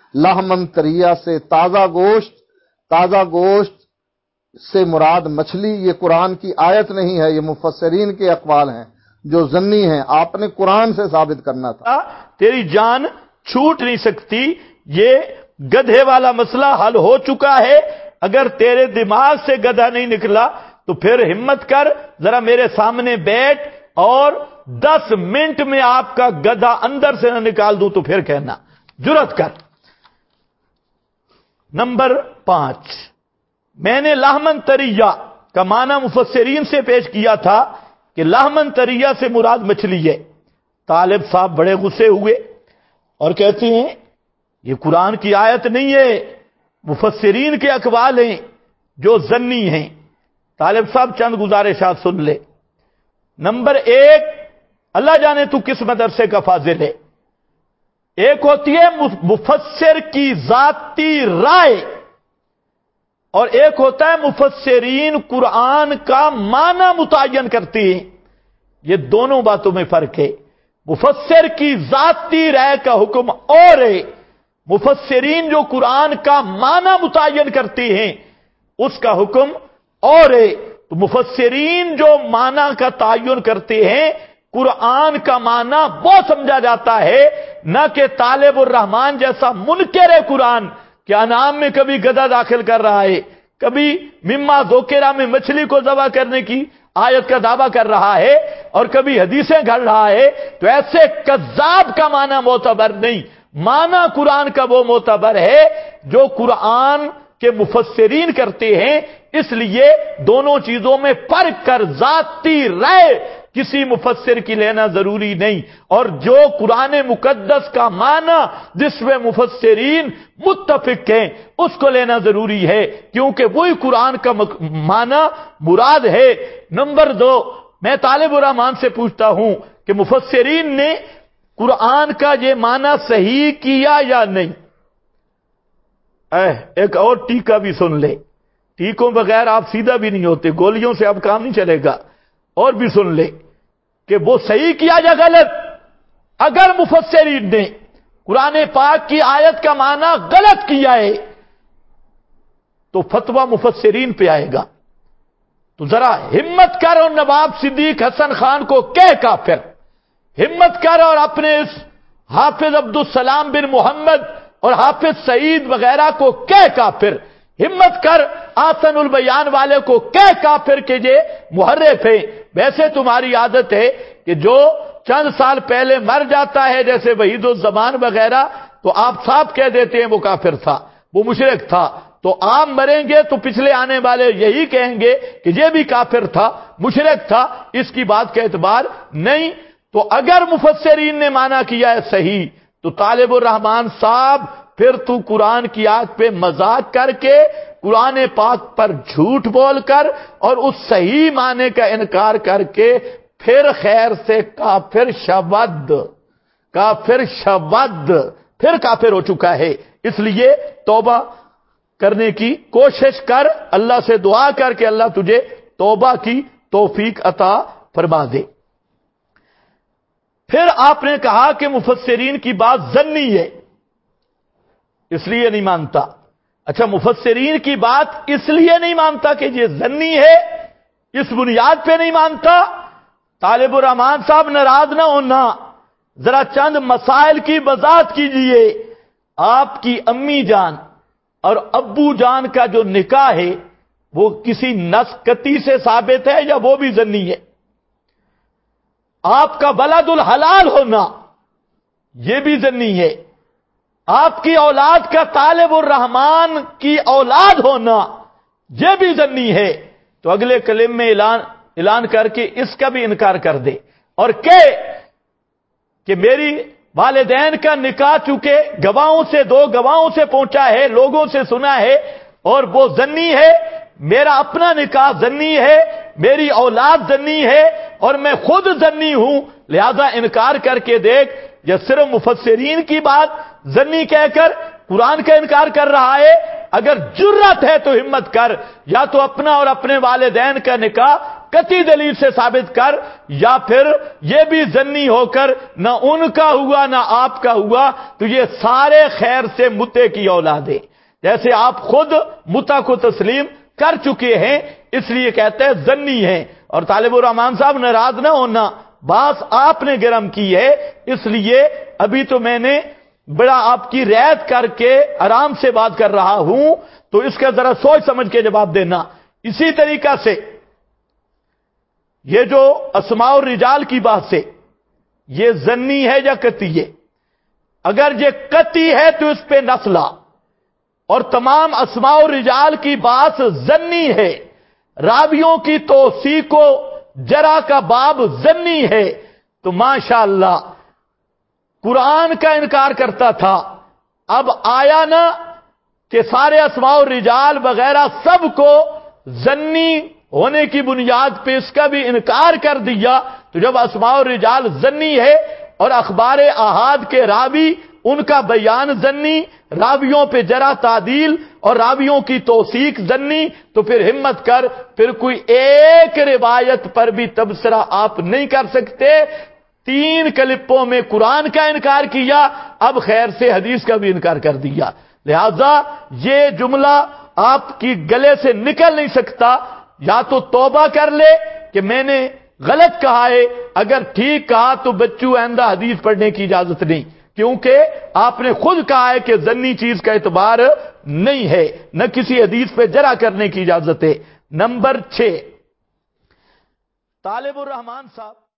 لحمن طریہ سے تازہ گوشت سے مراد مچھلی، یہ قرآن کی آیت نہیں ہے، یہ مفسرین کے اقوال ہیں جو ظنی ہیں، آپ نے قرآن سے ثابت کرنا تھا۔ تیری جان چھوٹ نہیں سکتی، یہ گدھے والا مسئلہ حل ہو چکا ہے۔ اگر تیرے دماغ سے گدھا نہیں نکلا تو پھر ہمت کر، ذرا میرے سامنے بیٹھ اور 10 منٹ میں آپ کا گدھا اندر سے نہ نکال دوں تو پھر کہنا، جرت کر۔ نمبر 5، میں نے لحمن طریہ کا معنی مفسرین سے پیش کیا تھا کہ لحمن طریہ سے مراد مچھلی ہے۔ طالب صاحب بڑے غصے ہوئے اور کہتے ہیں یہ قرآن کی آیت نہیں ہے، مفسرین کے اقوال ہیں جو ظنی ہیں۔ طالب صاحب چند گزارشات سن لے۔ نمبر 1، اللہ جانے تو کس مدرسے کا فاضل ہے، ایک ہوتی ہے مفسر کی ذاتی رائے اور ایک ہوتا ہے مفسرین قرآن کا معنی متعین کرتے ہیں۔ یہ دونوں باتوں میں فرق ہے۔ مفسر کی ذاتی رائے کا حکم اور ہے، مفسرین جو قرآن کا معنی متعین کرتے ہیں اس کا حکم اور ہے۔ تو مفسرین جو معنی کا تعین کرتے ہیں، قرآن کا معنی وہ سمجھا جاتا ہے، نہ کہ طالب الرحمن جیسا منکر قرآن کہ انعام میں کبھی گدھا داخل کر رہا ہے، کبھی مما ذکرہ میں مچھلی کو ذبح کرنے کی آیت کا دعویٰ کر رہا ہے اور کبھی حدیثیں گھڑ رہا ہے۔ تو ایسے کذاب کا معنی معتبر نہیں، معنی قرآن کا وہ معتبر ہے جو قرآن کے مفسرین کرتے ہیں۔ اس لیے دونوں چیزوں میں فرق کر، ذاتی رائے کسی مفسر کی لینا ضروری نہیں، اور جو قرآن مقدس کا معنی جس میں مفسرین متفق ہیں اس کو لینا ضروری ہے، کیونکہ وہی قرآن کا معنی مراد ہے۔ نمبر 2، میں طالب الرحمان سے پوچھتا ہوں کہ مفسرین نے قرآن کا یہ معنی صحیح کیا یا نہیں؟ ایک اور ٹیکہ بھی سن لے، ٹیکوں بغیر آپ سیدھا بھی نہیں ہوتے، گولیوں سے اب کام نہیں چلے گا۔ اور بھی سن لے کہ وہ صحیح کیا یا غلط۔ اگر مفسرین نے قرآن پاک کی آیت کا معنی غلط کیا ہے تو فتویٰ مفسرین پہ آئے گا۔ تو ذرا ہمت کر اور نواب صدیق حسن خان کو کہہ کافر، ہمت کر اور اپنے اس حافظ عبدالسلام بن محمد اور حافظ سعید وغیرہ کو کہہ کافر، ہمت کر آسن البیان والے کو کہہ کافر کہ یہ محرف ہے۔ ویسے تمہاری عادت ہے کہ جو چند سال پہلے مر جاتا ہے جیسے وحید الزمان وغیرہ تو آپ صاحب کہہ دیتے ہیں وہ کافر تھا، وہ مشرک تھا، تو آپ مریں گے تو پچھلے آنے والے یہی کہیں گے کہ یہ بھی کافر تھا، مشرک تھا، اس کی بات کا اعتبار نہیں۔ تو اگر مفسرین نے مانا کیا ہے صحیح تو طالب الرحمان صاحب پھر تو قرآن کی آیت پہ مذاق کر کے، قرآن پاک پر جھوٹ بول کر اور اس صحیح معنی کا انکار کر کے پھر خیر سے کافر شود پھر کافر ہو چکا ہے۔ اس لیے توبہ کرنے کی کوشش کر، اللہ سے دعا کر کہ اللہ تجھے توبہ کی توفیق عطا فرما دے۔ پھر آپ نے کہا کہ مفسرین کی بات ظنی ہے اس لیے نہیں مانتا۔ اچھا، مفسرین کی بات اس لیے نہیں مانتا کہ یہ ظنی ہے، اس بنیاد پہ نہیں مانتا۔ طالب الرحمان صاحب ناراض نہ ہونا، ذرا چند مسائل کی وضاحت کیجئے۔ آپ کی امی جان اور ابو جان کا جو نکاح ہے وہ کسی نص قطعی سے ثابت ہے یا وہ بھی ظنی ہے؟ آپ کا ولد الحلال ہونا یہ بھی ظنی ہے۔ آپ کی اولاد کا طالب الرحمان کی اولاد ہونا یہ بھی ظنی ہے۔ تو اگلے کلم میں اعلان کر کے اس کا بھی انکار کر دے اور کہ میری والدین کا نکاح چونکہ دو گواہوں سے پہنچا ہے، لوگوں سے سنا ہے اور وہ ظنی ہے، میرا اپنا نکاح ظنی ہے، میری اولاد ظنی ہے اور میں خود ظنی ہوں، لہذا انکار کر کے دیکھ، یا صرف مفسرین کی بات ظنی کہہ کر قرآن کا انکار کر رہا ہے۔ اگر جرت ہے تو ہمت کر، یا تو اپنا اور اپنے والدین کا نکاح قطعی دلیل سے ثابت کر، یا پھر یہ بھی ظنی ہو کر نہ ان کا ہوا نہ آپ کا ہوا، تو یہ سارے خیر سے متے کی اولاد ہے۔ جیسے آپ خود متا کو تسلیم کر چکے ہیں، اس لیے کہتے ہیں ظنی ہیں۔ اور طالب الرحمان صاحب ناراض نہ ہونا، بات آپ نے گرم کی ہے، اس لیے ابھی تو میں نے بڑا آپ کی رعایت کر کے آرام سے بات کر رہا ہوں، تو اس کا ذرا سوچ سمجھ کے جواب دینا۔ اسی طریقہ سے یہ جو اسماء الرجال کی بات سے، یہ ظنی ہے یا قطعی ہے؟ اگر یہ قطعی ہے تو اس پہ نص لا، اور تمام اسماء الرجال کی بات ظنی ہے، راویوں کی توثیق و جرح کا باب ظنی ہے، تو ماشاءاللہ قرآن کا انکار کرتا تھا، اب آیا نا کہ سارے اسماء الرجال وغیرہ سب کو ظنی ہونے کی بنیاد پہ اس کا بھی انکار کر دیا، تو جب اسماء الرجال ظنی ہے اور اخبار احاد کے راوی ان کا بیان ظنی، راویوں پہ جرح تعدیل اور راویوں کی توثیق ظنی، تو پھر ہمت کر، پھر کوئی ایک روایت پر بھی تبصرہ آپ نہیں کر سکتے۔ 3 کلپوں میں قرآن کا انکار کیا، اب خیر سے حدیث کا بھی انکار کر دیا۔ لہذا یہ جملہ آپ کی گلے سے نکل نہیں سکتا، یا تو توبہ کر لے کہ میں نے غلط کہا ہے، اگر ٹھیک کہا تو بچوں آئندہ حدیث پڑھنے کی اجازت نہیں، کیونکہ آپ نے خود کہا ہے کہ ظنی چیز کا اعتبار نہیں ہے، نہ کسی حدیث پہ جرح کرنے کی اجازت ہے۔ نمبر 6، طالب الرحمان صاحب